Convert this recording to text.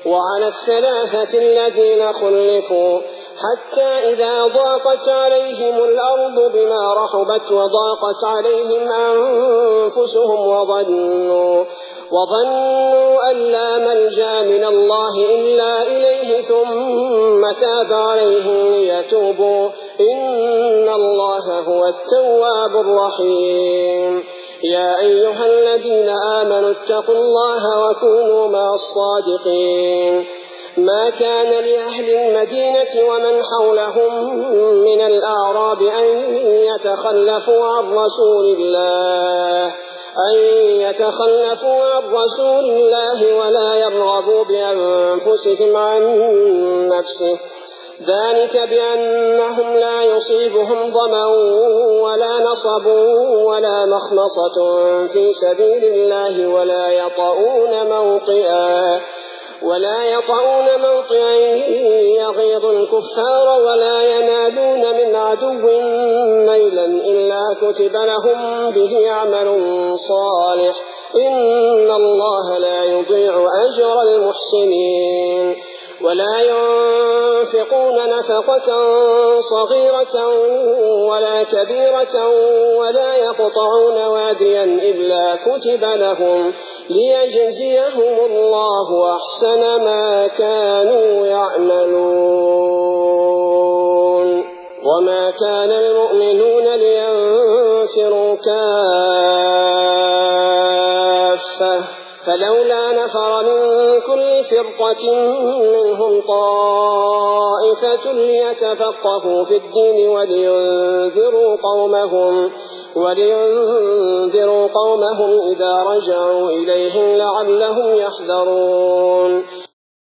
وعلى الثلاثة الذين خلفوا حتى إذا ضاقت عليهم الأرض بما رحبت وضاقت عليهم أنفسهم وظنوا أن لا ملجأ من الله إلا إليه ثم تاب عليهم ليتوبوا إن الله هو التواب الرحيم. يا أيها الذين آمنوا اتقوا الله وكونوا مع الصادقين. ما كان لأهل المدينة ومن حولهم من الأعراب أن يتخلفوا عن رسول الله ولا يرغبوا بأنفسهم عن نفسه، ذلك بأنهم لا يصيبهم ظمأ ولا نصب ولا مخمصة في سبيل الله ولا يطؤون موطئا يغيظ الكفار ولا ينالون من عدو نيلا إلا كتب لهم به عمل صالح إن الله لا يضيع أجر المحسنين. ولا ينفقون نفقة صغيرة ولا كبيرة ولا يقطعون واديا إلا كتب لهم ليجزيهم الله أحسن ما كانوا يعملون. وما كان المؤمنون لينفروا كافة فلولا نفر من كل فرقة منهم طائفة ليتفقهوا في الدين ولينذروا قومهم إذا رجعوا إليهم لعلهم يحذرون.